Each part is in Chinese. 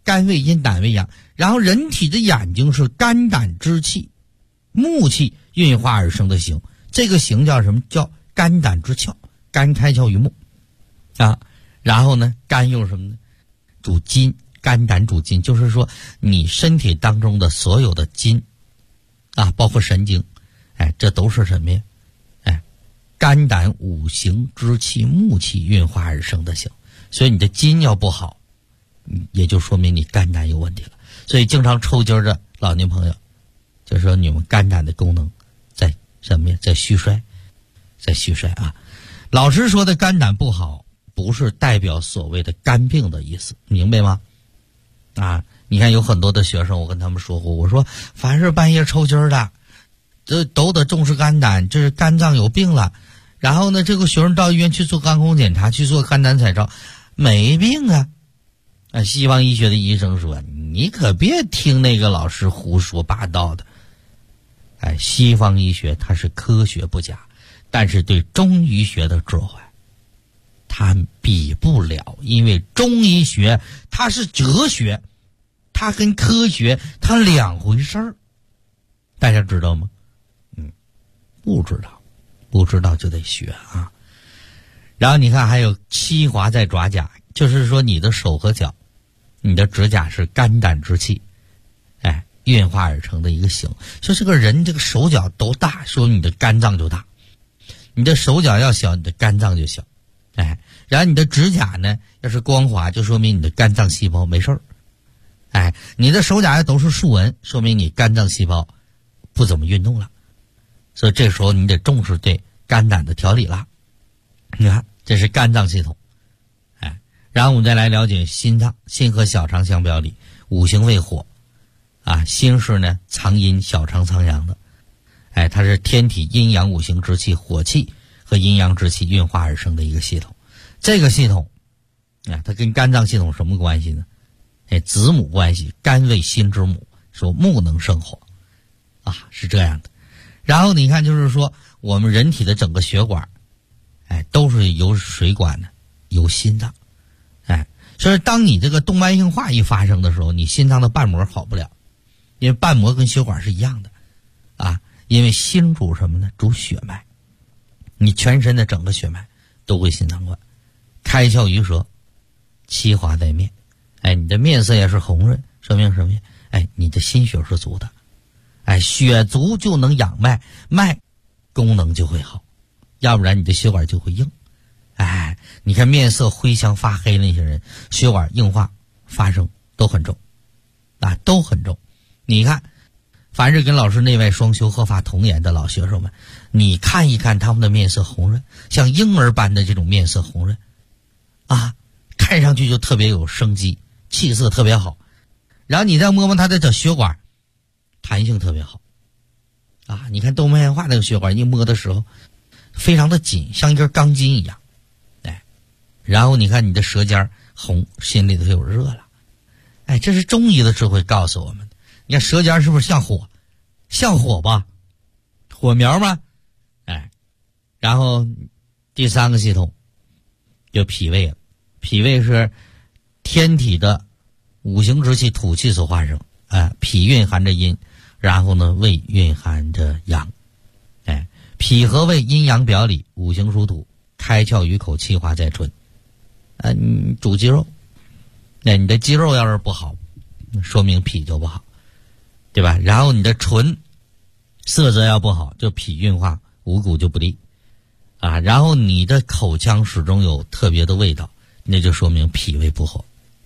肝为阴，胆为阳。然后人体的眼睛是肝胆之气，木气运化而生的形，这个形叫什么？叫肝胆之窍，肝开窍于目啊。然后呢，肝又是什么呢？主筋，肝胆主筋，就是说你身体当中的所有的筋啊，包括神经，这都是什么呀？肝胆五行之气，木气运化而生的形。所以你的筋要不好，也就说明你肝胆有问题了。所以经常抽筋的老年朋友，就说你们肝胆的功能在什么呀？在虚衰，在虚衰啊。老师说的肝胆不好，不是代表所谓的肝病的意思，明白吗？啊，你看有很多的学生，我跟他们说过，我说凡是半夜抽筋的，这都得重视肝胆，这是肝脏有病了。然后呢，这个学生到医院去做肝功检查，去做肝胆彩超，没病啊。西方医学的医生说，你可别听那个老师胡说八道的。西方医学它是科学不假，但是对中医学的智慧它比不了，因为中医学它是哲学，它跟科学它两回事儿。大家知道吗？不知道，不知道就得学啊。然后你看还有七华在爪甲，就是说你的手和脚，你的指甲是肝胆之气运化而成的一个形。说这个人这个手脚都大，说明你的肝脏就大。你的手脚要小，你的肝脏就小。然后你的指甲呢要是光滑，就说明你的肝脏细胞没事儿。你的手甲要都是竖纹，说明你肝脏细胞不怎么运动了。所以这时候你得重视对肝胆的调理了。你看这是肝脏系统。然后我们再来了解心脏，心和小肠相表里，五行为火心是呢藏阴，小肠藏阳的。它是天体阴阳五行之气，火气和阴阳之气运化而生的一个系统。这个系统它跟肝脏系统什么关系呢？子母关系，肝为心之母，说木能生火是这样的。然后你看就是说我们人体的整个血管都是由水管的，由心脏。所以当你这个动脉硬化一发生的时候，你心脏的瓣膜好不了，因为瓣膜跟血管是一样的因为心主什么呢？主血脉，你全身的整个血脉都归心脏管。开窍于舌，七华在面，你的面色也是红润，说明什么呀？你的心血是足的。血足就能养脉，脉功能就会好，要不然你的血管就会硬。你看面色灰香发黑那些人，血管硬化发生都很重都很重。你看凡是跟老师内外双修合法童颜的老学生们，你看一看他们的面色红润，像婴儿般的这种面色红润看上去就特别有生机，气色特别好。然后你再摸摸他的这血管，弹性特别好你看动脉硬化那个血管一摸的时候非常的紧，像一根钢筋一样。然后你看你的舌尖红，心里头有热了。这是中医的智慧告诉我们的。你看舌尖是不是像火？像火吧，火苗吗？然后第三个系统就脾胃了。脾胃是天体的五行之气，土气所化生。脾蕴含着阴，然后呢胃蕴含着阳。脾和胃阴阳表里，五行属土，开窍于口，气化在唇。你主肌肉，你的肌肉要是不好，说明脾就不好，对吧？然后你的唇色泽要不好，就脾运化，五谷就不利然后你的口腔始终有特别的味道，那就说明脾胃不好。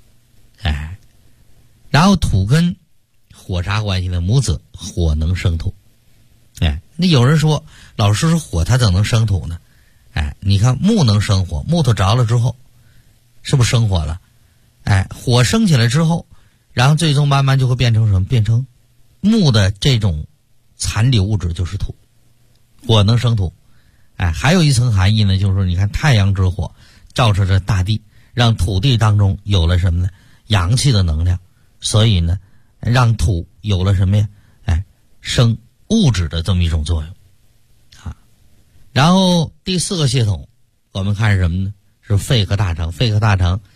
然后土跟火啥关系呢？母子火能生土。那有人说老师说火它怎么能生土呢？你看木能生火，木头着了之后是不是生火了？火升起来之后，然后最终慢慢就会变成什么？变成木的这种残留物质就是土。火能生土。还有一层含义呢，就是说你看太阳之火照射着大地，让土地当中有了什么呢？阳气的能量，所以呢让土有了什么呀？生物质的这么一种作用然后第四个系统我们看是什么呢？是肺和大肠。肺和大肠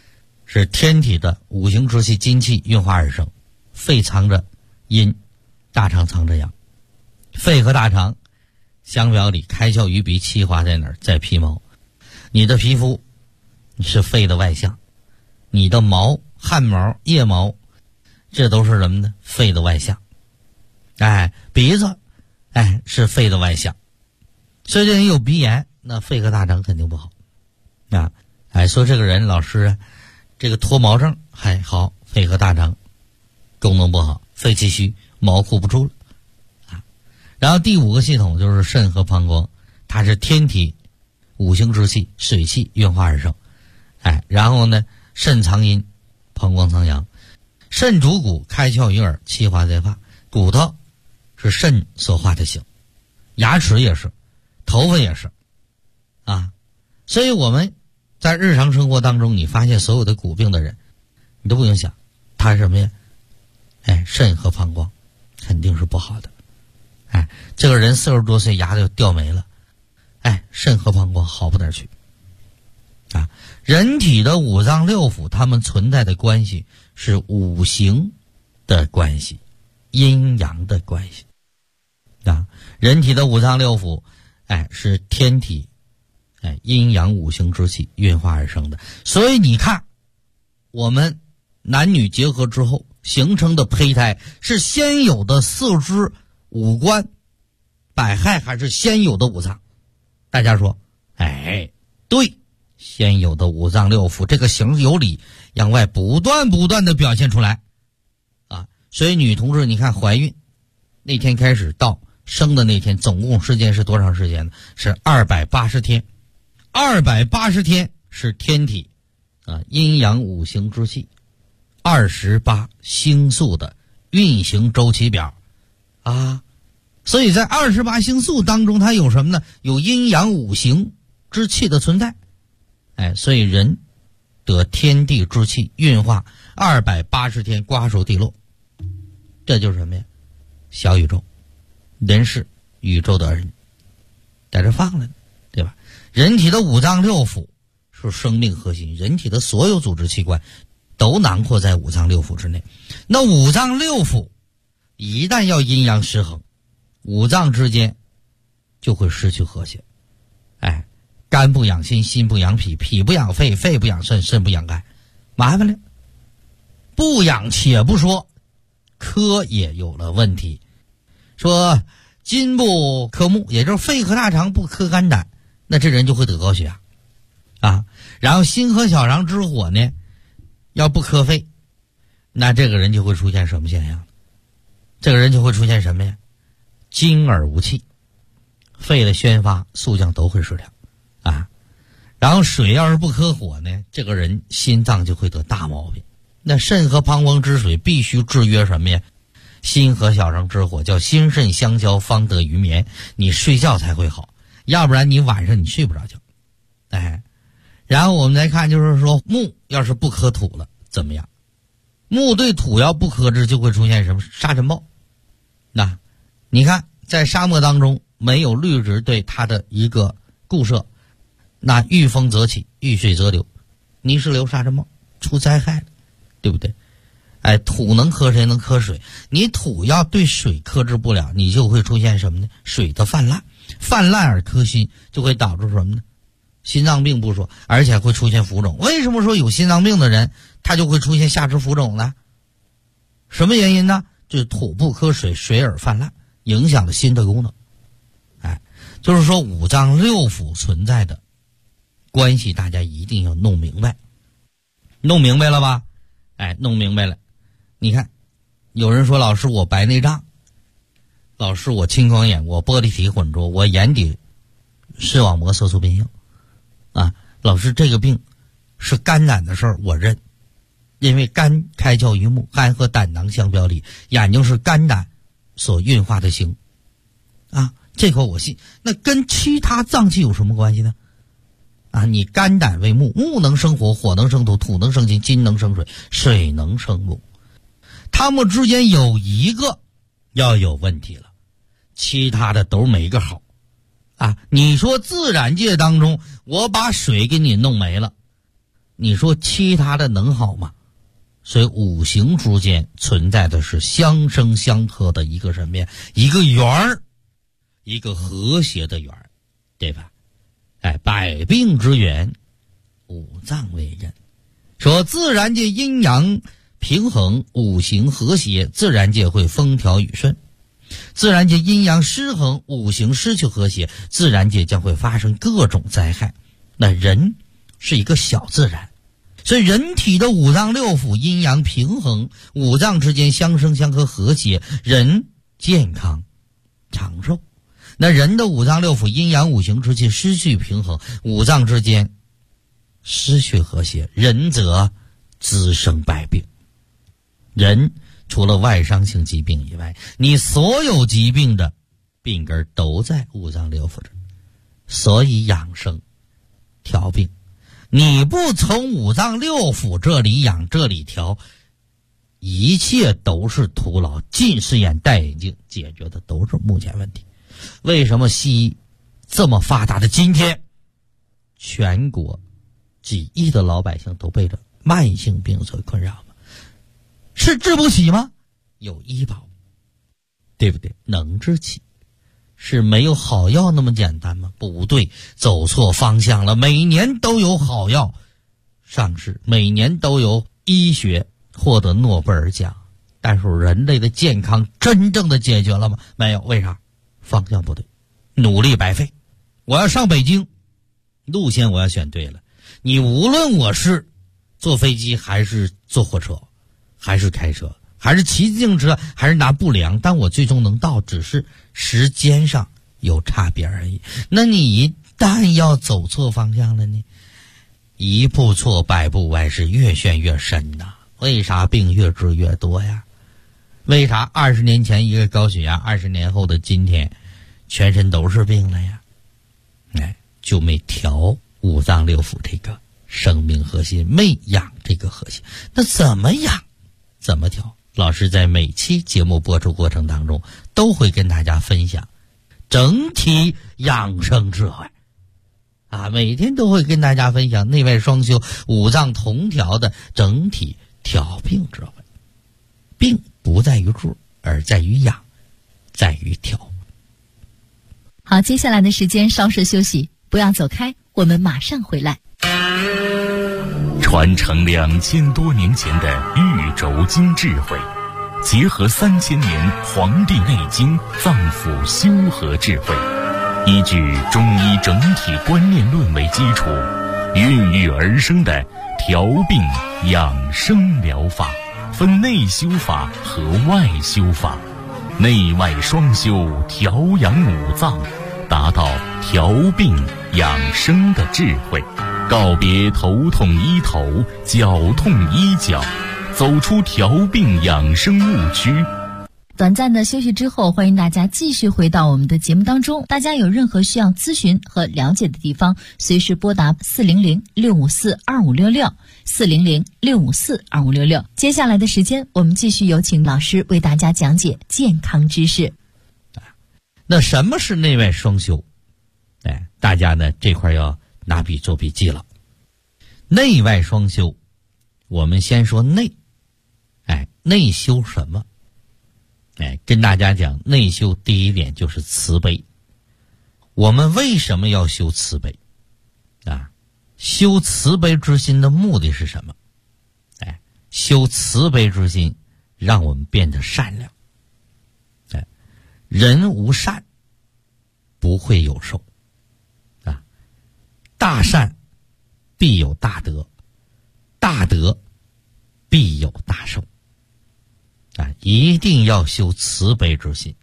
是天体的五行之气金气运化而生，肺藏着阴，大肠藏着阳。肺和大肠相表里，开窍于鼻，气化在哪儿？在皮毛。你的皮肤是肺的外象，你的毛、汗毛、腋毛，这都是什么呢？肺的外象。鼻子，是肺的外象。所以这人有鼻炎，那肺和大肠肯定不好啊。说这个人老师啊，这个脱毛症还好，肺和大肠功能不好，肺气虚，毛护不住了啊。然后第五个系统就是肾和膀胱，它是天体五行之气水气运化而生。然后呢，肾藏阴，膀胱藏阳。肾主骨，开窍于耳，气化在发。骨头是肾所化的形，牙齿也是，头发也是啊。所以我们在日常生活当中，你发现所有的骨病的人，你都不用想他是什么呀？肾和膀胱肯定是不好的。这个人40多岁牙就掉没了，肾和膀胱好不哪儿去啊。人体的五脏六腑，它们存在的关系是五行的关系，阴阳的关系啊。人体的五脏六腑是天体阴阳五行之气运化而生的。所以你看，我们男女结合之后形成的胚胎是先有的四肢五官百骸，还是先有的五脏？大家说对，先有的五脏六腑，这个形有理向外不断的表现出来啊。所以女同志你看，怀孕那天开始到生的那天总共时间是多长时间呢？是280天。280天是天体阴阳五行之气28星宿的运行周期表啊。所以在28星宿当中，它有什么呢？有阴阳五行之气的存在。所以人得天地之气运化280天瓜熟蒂落，这就是什么呀？小宇宙，人是宇宙的人，在这放了，对吧？人体的五脏六腑是生命核心，人体的所有组织器官都囊括在五脏六腑之内。那五脏六腑一旦要阴阳失衡，五脏之间就会失去和谐。肝不养心，心不养脾，脾不养肺，肺不养肾，肾不养肝，麻烦了。不养且不说，科也有了问题。说金不克木，也就是肺和大肠不克肝胆，那这人就会得高血压啊。然后心和小肠之火呢，要不克肺，那这个人就会出现什么现象？这个人就会出现什么呀？精而无气，肺的宣发速降都会失调啊。然后水要是不克火呢，这个人心脏就会得大毛病。那肾和膀胱之水必须制约什么呀？心和小肠之火，叫心肾相交方得于眠，你睡觉才会好，要不然你晚上你睡不着觉。然后我们来看，就是说木要是不克土了怎么样？木对土要不克制，就会出现什么？沙尘暴。那你看在沙漠当中没有绿植对它的一个固摄，那遇风则起，遇水则流，泥石流沙尘暴出灾害了，对不对？土能克谁？能克水。你土要对水克制不了，你就会出现什么呢？水的泛滥，泛滥而克心，就会导致什么呢？心脏病不说，而且会出现浮肿。为什么说有心脏病的人他就会出现下肢浮肿呢？什么原因呢？就是土不克水，水而泛滥，影响了心的功能。就是说五脏六腑存在的关系，大家一定要弄明白。弄明白了吧？弄明白了。你看有人说，老师我白内障，老师我青光眼，我玻璃体混浊，我眼底视网膜色素变性啊。老师这个病是肝胆的事儿，我认。因为肝开窍于目，肝和胆囊相表里，眼睛是肝胆所运化的形啊，这口我信。那跟其他脏器有什么关系呢？你肝胆为木，木能生火，火能生土，土能生金，金能生水，水能生木。它们之间有一个要有问题了，其他的都没个好你说自然界当中，我把水给你弄没了， 你说其他的能好吗？所以五行之间存在的是相生相克的一个什么呀？一个圆儿，一个和谐的圆儿，对吧？百病之源，五脏为根。说自然界阴阳平衡，五行和谐，自然界会风调雨顺；自然界阴阳失衡，五行失去和谐，自然界将会发生各种灾害。那人是一个小自然，所以人体的五脏六腑阴阳平衡，五脏之间相生相克和谐，人健康长寿。那人的五脏六腑阴阳五行之气失去平衡，五脏之间失去和谐，人则滋生百病。人除了外伤性疾病以外，你所有疾病的病根都在五脏六腑这，所以养生调病，你不从五脏六腑这里养这里调，一切都是徒劳。近视眼戴眼镜解决的都是目前问题。为什么西医这么发达的今天，全国几亿的老百姓都被这慢性病所困扰吗？是治不起吗？有医保，对不对？能治起。是没有好药那么简单吗？不对，走错方向了。每年都有好药上市，每年都有医学获得诺贝尔奖，但是人类的健康真正的解决了吗？没有。为啥？方向不对，努力白费。我要上北京，路线我要选对了。你无论我是坐飞机还是坐火车，还是开车，还是骑自行车，还是拿布量，但我最终能到，只是时间上有差别而已。那你一旦要走错方向了呢？一步错百步歪，是越陷越深呐。为啥病越治越多呀？为啥20年前一个高血压，20年后的今天全身都是病了呀？就没调五脏六腑这个生命核心，没养这个核心。那怎么养？怎么调？老师在每期节目播出过程当中都会跟大家分享整体养生智慧每天都会跟大家分享内外双修五脏同调的整体调病智慧。病不在于治，而在于养，在于调。 好，接下来的时间稍事休息，不要走开，我们马上回来。 传承2000多年前的玉轴经智慧，结合3000年《黄帝内经》脏腑修和智慧，依据中医整体观念论为基础，孕育而生的调病养生疗法，分内修法和外修法，内外双修，调养五脏，达到调病养生的智慧。告别头痛医头，脚痛医脚，走出调病养生误区。 短暂的休息之后，欢迎大家继续回到我们的节目当中。大家有任何需要咨询和了解的地方，随时拨打400-654-2566 400-654-2566。接下来的时间，我们继续有请老师为大家讲解健康知识。 那什么是内外双修？大家呢这块要拿笔做笔记了。内外双修，我们先说内。内修什么？跟大家讲，内修第一点就是慈悲。我们为什么要修慈悲？修慈悲之心的目的是什么？修慈悲之心，让我们变得善良。人无善，不会有寿。大善必有大德，大德必有大寿。一定要修慈悲之心。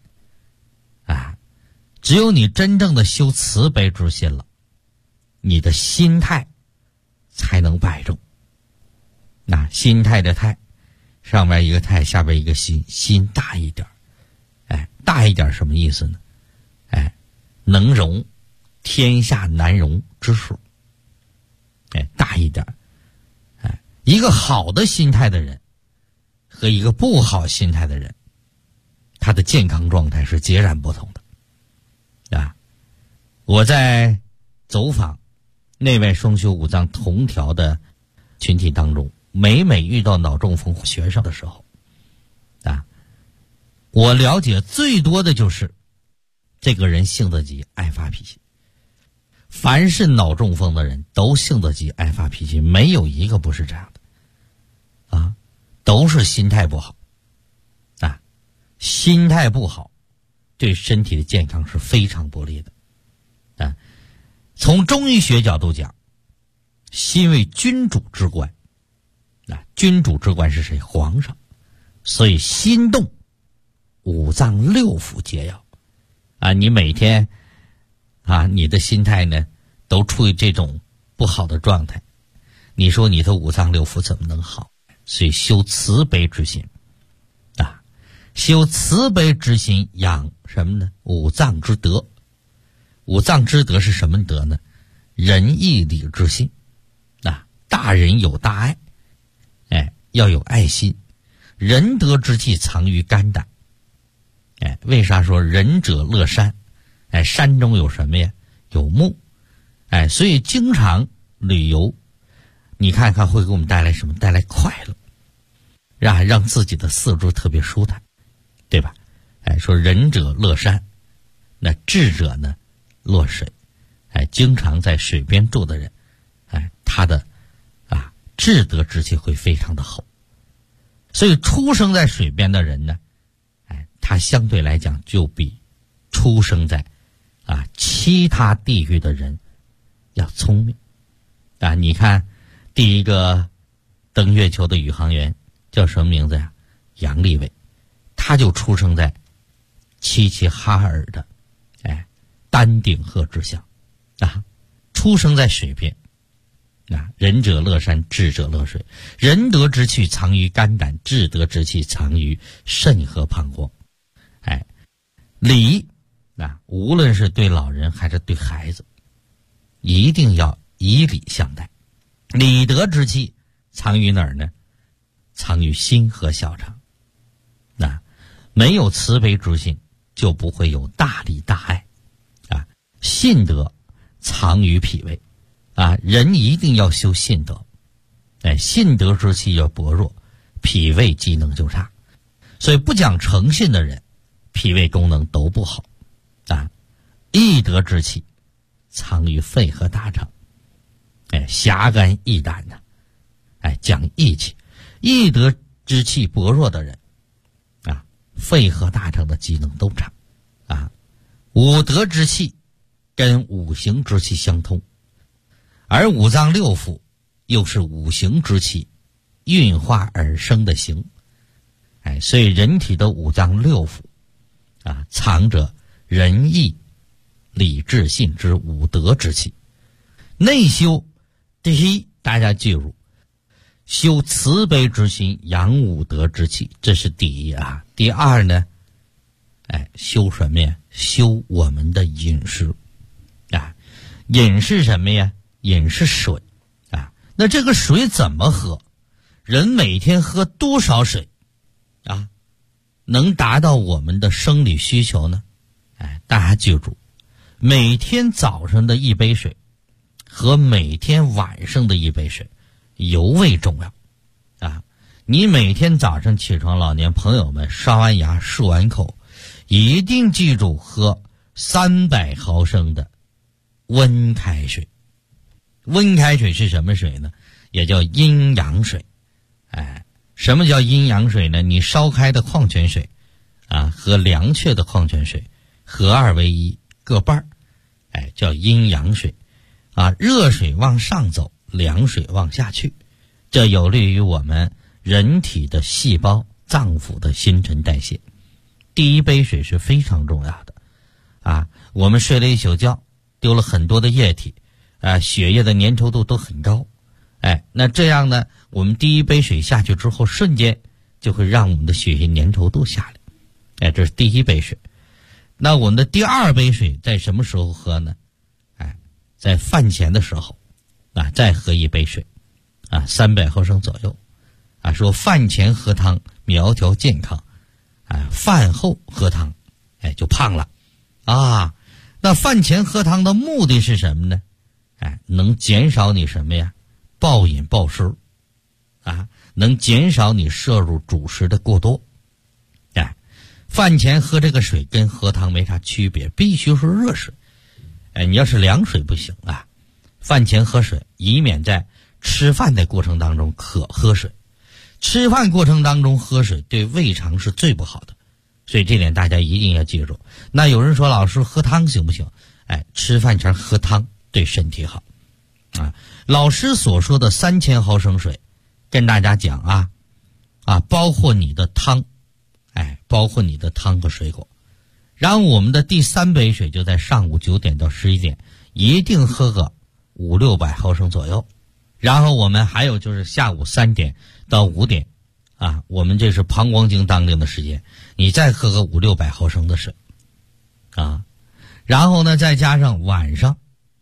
只有你真正的修慈悲之心了，你的心态才能摆正。心态的态，上面一个态，下边一个心，心大一点。大一点什么意思呢？能容天下难容之数。大一点。一个好的心态的人和一个不好心态的人，他的健康状态是截然不同的。我在走访内外双修五脏同调的群体当中，每遇到脑中风学生的时候，我了解最多的就是这个人性子急，爱发脾气。凡是脑中风的人都性子急，爱发脾气，没有一个不是这样的都是心态不好心态不好对身体的健康是非常不利的从中医学角度讲，心为君主之官君主之官是谁？皇上。所以心动五脏六腑皆要你每天你的心态呢都处于这种不好的状态，你说你的五脏六腑怎么能好？所以修慈悲之心修慈悲之心，养什么呢？五脏之德。五脏之德是什么德呢？仁义礼智信大人有大爱要有爱心。仁德之气藏于肝胆为啥说仁者乐山山中有什么呀？有木所以经常旅游，你看看会给我们带来什么？带来快乐，让自己的四肢特别舒坦，对吧？说仁者乐山，那智者呢乐水经常在水边住的人他的智德之气会非常的好。所以出生在水边的人呢他相对来讲就比出生在其他地域的人要聪明你看第一个登月球的宇航员叫什么名字呀？杨利伟。他就出生在齐齐哈尔的丹顶鹤之乡出生在水边仁者乐山，智者乐水。仁德之气藏于肝胆，智德之气藏于肾和膀胱礼无论是对老人还是对孩子，一定要以礼相待。礼德之气藏于哪儿呢？藏于心和小肠没有慈悲之心，就不会有大礼大爱信德藏于脾胃人一定要修信德信德之气要薄弱，脾胃机能就差。所以不讲诚信的人，脾胃功能都不好义德之气藏于肺和大肠侠肝义胆讲义气。义德之气薄弱的人肺和大肠的机能都差五德之气跟五行之气相通，而五脏六腑又是五行之气运化而生的形所以人体的五脏六腑藏着仁义礼智信之五德之气。内修第一，大家记住，修慈悲之心，养五德之气，这是第一第二呢修什么呀？修我们的饮食饮是什么呀？饮是水那这个水怎么喝？人每天喝多少水能达到我们的生理需求呢？大家记住，每天早上的一杯水和每天晚上的一杯水尤为重要你每天早上起床，老年朋友们刷完牙漱完口，一定记住喝300毫升的温开水。温开水是什么水呢？也叫阴阳水什么叫阴阳水呢？你烧开的矿泉水和凉却的矿泉水合二为一，各半叫阴阳水热水往上走，凉水往下去，这有利于我们人体的细胞脏腑的新陈代谢。第一杯水是非常重要的我们睡了一宿觉，丢了很多的液体血液的粘稠度都很高那这样呢，我们第一杯水下去之后，瞬间就会让我们的血液粘稠度下来这是第一杯水。那我们的第二杯水在什么时候喝呢？在饭前的时候再喝一杯水300毫升左右说饭前喝汤苗条健康饭后喝汤就胖了那饭前喝汤的目的是什么呢？能减少你什么呀？暴饮暴食能减少你摄入主食的过多。饭前喝这个水跟喝汤没啥区别，必须是热水。你要是凉水不行啊。饭前喝水，以免在吃饭的过程当中渴喝水。吃饭过程当中喝水对胃肠是最不好的，所以这点大家一定要记住。那有人说老师喝汤行不行？吃饭前喝汤对身体好。老师所说的3000毫升水，跟大家讲包括你的汤，包括你的汤和水果。然后我们的第3杯水就在上午9点到11点，一定喝个500-600毫升左右。然后我们还有就是下午3点到5点，我们这是膀胱经当令的时间，你再喝个500-600毫升的水，然后呢再加上晚上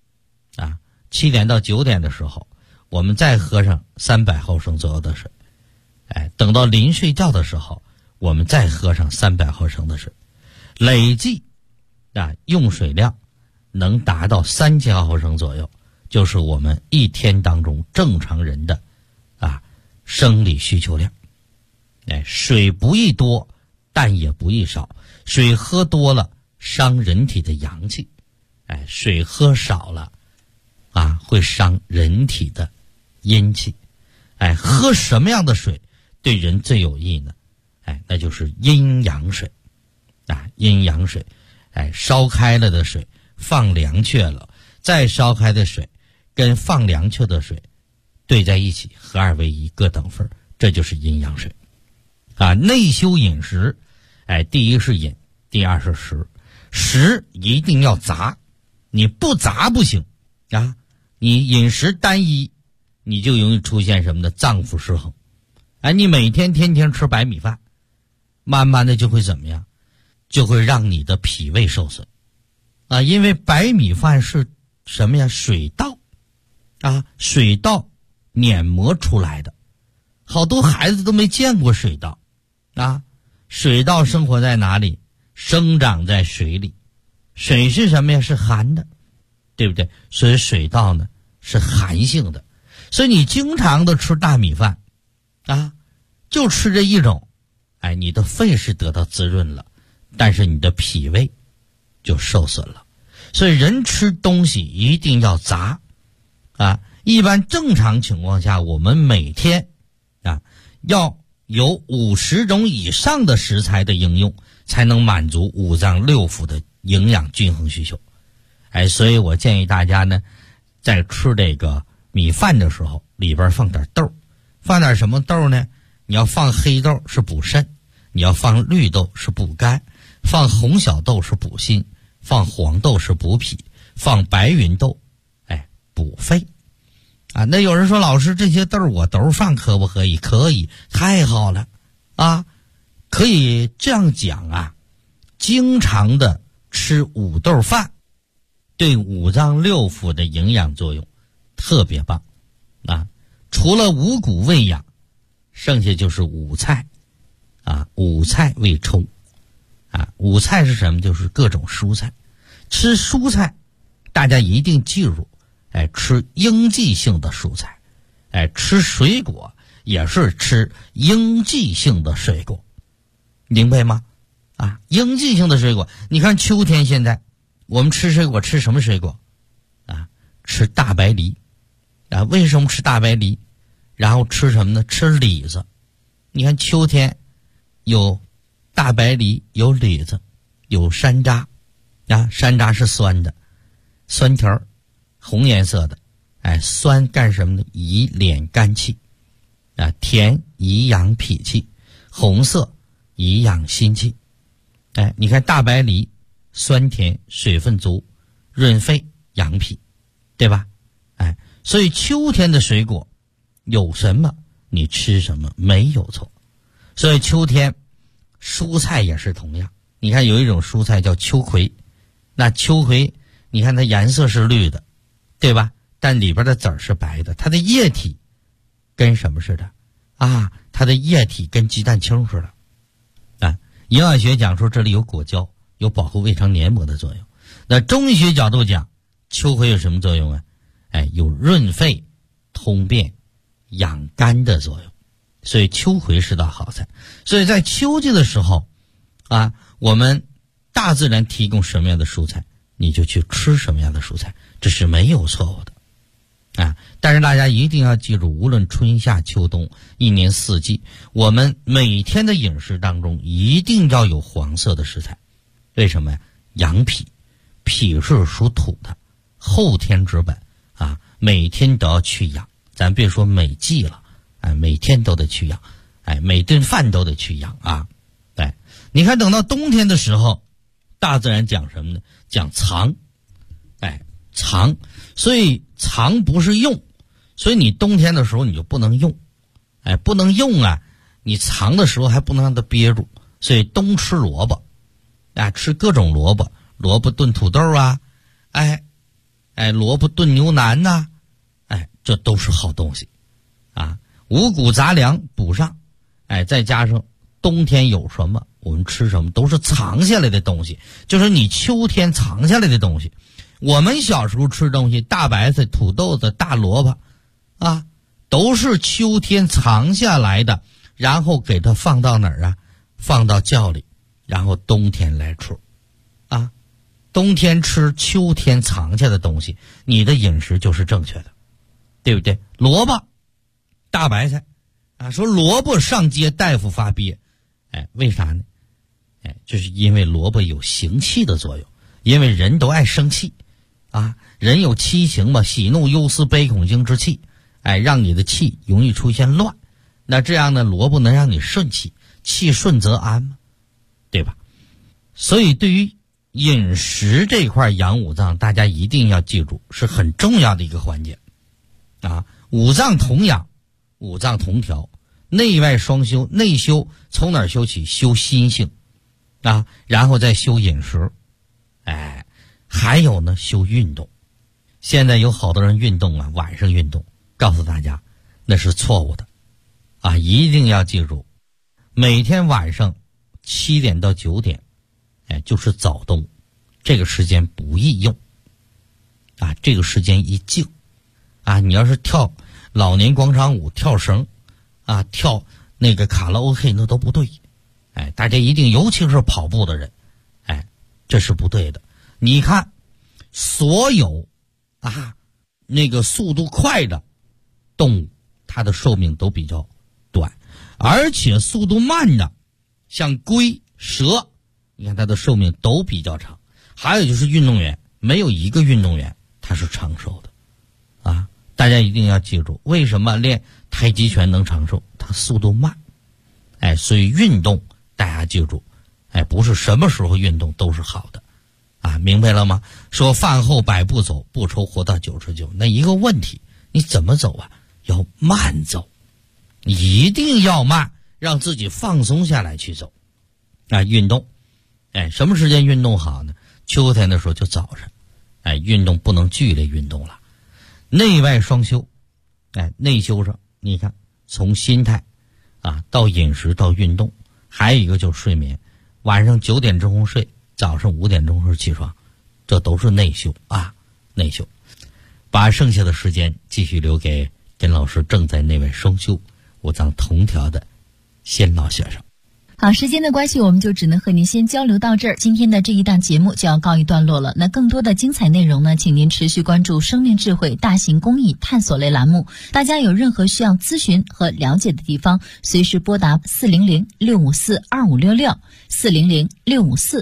7点到9点的时候，我们再喝上300毫升左右的水，等到临睡觉的时候，我们再喝上300毫升的水，累计用水量能达到3000毫升左右，就是我们一天当中正常人的生理需求量。水不宜多，但也不宜少。水喝多了伤人体的阳气，水喝少了会伤人体的阴气。喝什么样的水对人最有益呢？那就是阴阳水。阴阳水，烧开了的水放凉却了，再烧开的水跟放凉却的水兑在一起，合二为一，各等份，这就是阴阳水。内修饮食，第一是饮，第二是食。食一定要杂，你不杂不行你饮食单一，你就容易出现什么呢？脏腑失衡。你每天天天吃白米饭，慢慢的就会怎么样？就会让你的脾胃受损因为白米饭是什么呀？水稻水稻碾磨出来的。好多孩子都没见过水稻水稻生活在哪里？生长在水里。水是什么呀？是寒的，对不对？所以水稻呢是寒性的。所以你经常的吃大米饭就吃这一种，你的肺是得到滋润了，但是你的脾胃就受损了。所以人吃东西一定要杂一般正常情况下，我们每天要有50种以上的食材的应用，才能满足五脏六腑的营养均衡需求。所以我建议大家呢，在吃这个米饭的时候，里边放点豆。放点什么豆呢？你要放黑豆是补肾，你要放绿豆是补肝，放红小豆是补心，放黄豆是补脾，放白芸豆补肺那有人说老师这些豆我都放可不可以？可以，太好了可以这样讲经常的吃五豆饭对五脏六腑的营养作用特别棒除了五谷喂养，剩下就是五菜五菜为抽五菜是什么？就是各种蔬菜。吃蔬菜大家一定记住吃应季性的蔬菜吃水果也是吃应季性的水果，明白吗？应季性的水果，你看秋天现在我们吃水果吃什么水果吃大白梨为什么吃大白梨？然后吃什么呢？吃李子。你看秋天有大白梨，有李子，有山楂山楂是酸的，酸条红颜色的酸干什么呢？以敛肝气甜以养脾气，红色以养心气你看大白梨酸甜，水分足，润肺养脾，对吧？所以秋天的水果有什么你吃什么没有错。所以秋天蔬菜也是同样，你看有一种蔬菜叫秋葵，那秋葵你看它颜色是绿的，对吧？但里边的籽儿是白的，它的液体跟什么似的它的液体跟鸡蛋清似的营养学讲说这里有果胶，有保护胃肠黏膜的作用。那中医学角度讲，秋葵有什么作用有润肺通便养肝的作用所以秋葵是道好菜。所以在秋季的时候啊，我们大自然提供什么样的蔬菜，你就去吃什么样的蔬菜，这是没有错误的啊。但是大家一定要记住，无论春夏秋冬，一年四季，我们每天的饮食当中一定要有黄色的食材。为什么呀？养脾，脾是属土的，后天之本啊，每天都要去养。咱别说每季了，每天都得去养，每顿饭都得去养啊。你看等到冬天的时候，大自然讲什么呢？讲藏，藏，所以藏不是用，所以你冬天的时候你就不能用，不能用啊，你藏的时候还不能让它憋住，所以冬吃萝卜，吃各种萝卜，萝卜炖土豆啊，萝卜炖牛腩呐，这都是好东西啊，五谷杂粮补上，再加上冬天有什么我们吃什么，都是藏下来的东西，就是你秋天藏下来的东西。我们小时候吃东西，大白菜、土豆子、大萝卜啊，都是秋天藏下来的，然后给它放到哪儿啊？放到窖里，然后冬天来吃啊。冬天吃秋天藏下的东西，你的饮食就是正确的，对不对？萝卜、大白菜啊，说萝卜上街大夫发憋，为啥呢？就是因为萝卜有行气的作用，因为人都爱生气啊，人有七情嘛，喜怒忧思悲恐惊之气，让你的气容易出现乱，那这样呢，萝卜能让你顺气，气顺则安嘛，对吧？所以对于饮食这块养五脏，大家一定要记住，是很重要的一个环节啊。五脏同养，五脏同调，内外双修。内修从哪儿修起？修心性啊，然后再修饮食，还有呢，修运动。现在有好多人运动啊，晚上运动，告诉大家那是错误的啊！一定要记住，每天晚上7点到9点，就是早动，这个时间不宜用啊，这个时间宜静啊。你要是跳老年广场舞、跳绳啊、跳那个卡拉 OK， 那都不对。大家一定，尤其是跑步的人，这是不对的。你看，所有那个速度快的动物，它的寿命都比较短，而且速度慢的，像龟、蛇，你看它的寿命都比较长。还有就是运动员，没有一个运动员他是长寿的啊！大家一定要记住，为什么练太极拳能长寿？它速度慢，所以运动大家记住，不是什么时候运动都是好的啊，明白了吗？说饭后100步走，不愁活到99，那一个问题，你怎么走啊？要慢走，一定要慢，让自己放松下来去走啊。运动，什么时间运动好呢？秋天的时候就早上，运动不能剧烈运动了。内外双修，内修上，你看从心态啊到饮食到运动，还有一个就是睡眠，晚上9点钟睡，早上5点钟起床，这都是内修啊，内修。把剩下的时间继续留给跟老师正在内外双修、五脏同调的先老学生。 好，时间的关系，我们就只能和您先交流到这儿。今天的这一档节目就要告一段落了。那更多的精彩内容呢，请您持续关注生命智慧大型公益探索类栏目。大家有任何需要咨询和了解的地方，随时拨打400-654-2566，400-654